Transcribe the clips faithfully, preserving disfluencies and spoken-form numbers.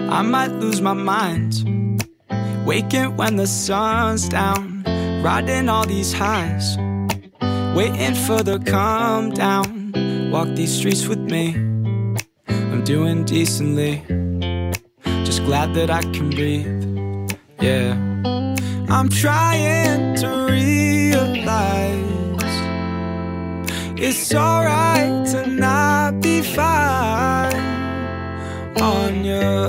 I might lose my mind, waking when the sun's down, riding all these highs, waiting for the calm down. Walk these streets with me, I'm doing decently, just glad that I can breathe. Yeah, I'm trying to realize it's alright to not be fine on your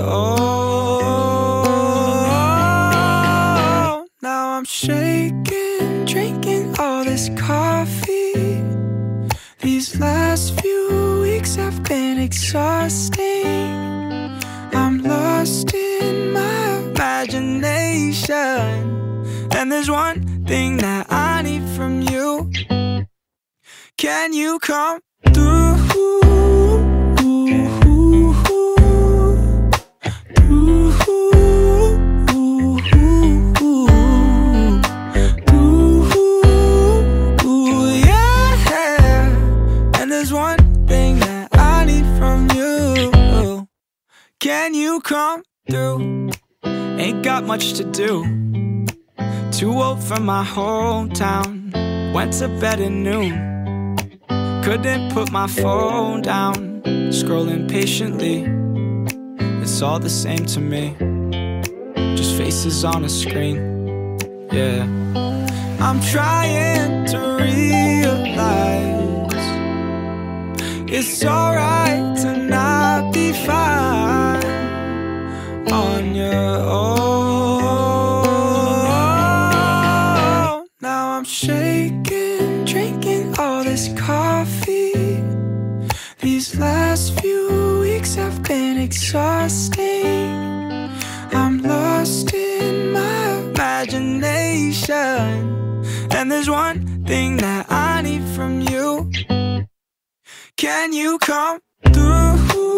own. Now I'm shaking, drinking all this coffee. These last few weeks have been exhausting. I'm lost in my imagination, and there's one thing that I need from you. Can you come through? Can you come through? Ain't got much to do, too old for my hometown. Went to bed at noon, couldn't put my phone down. Scrolling patiently, it's all the same to me, just faces on a screen. Yeah, I'm trying to realize it's alright to not be fine on your own. Now I'm shaking, drinking all this coffee. These last few weeks have been exhausting. I'm lost in my imagination, and there's one thing that I need from you. Can you come through?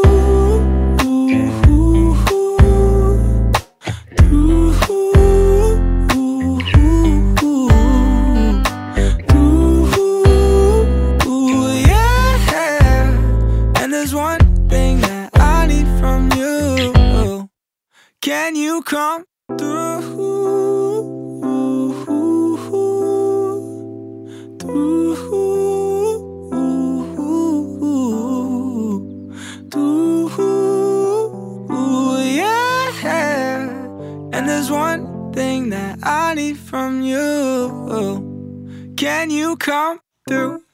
Can you come through? Through, through, yeah. And there's one thing that I need from you. Can you come through?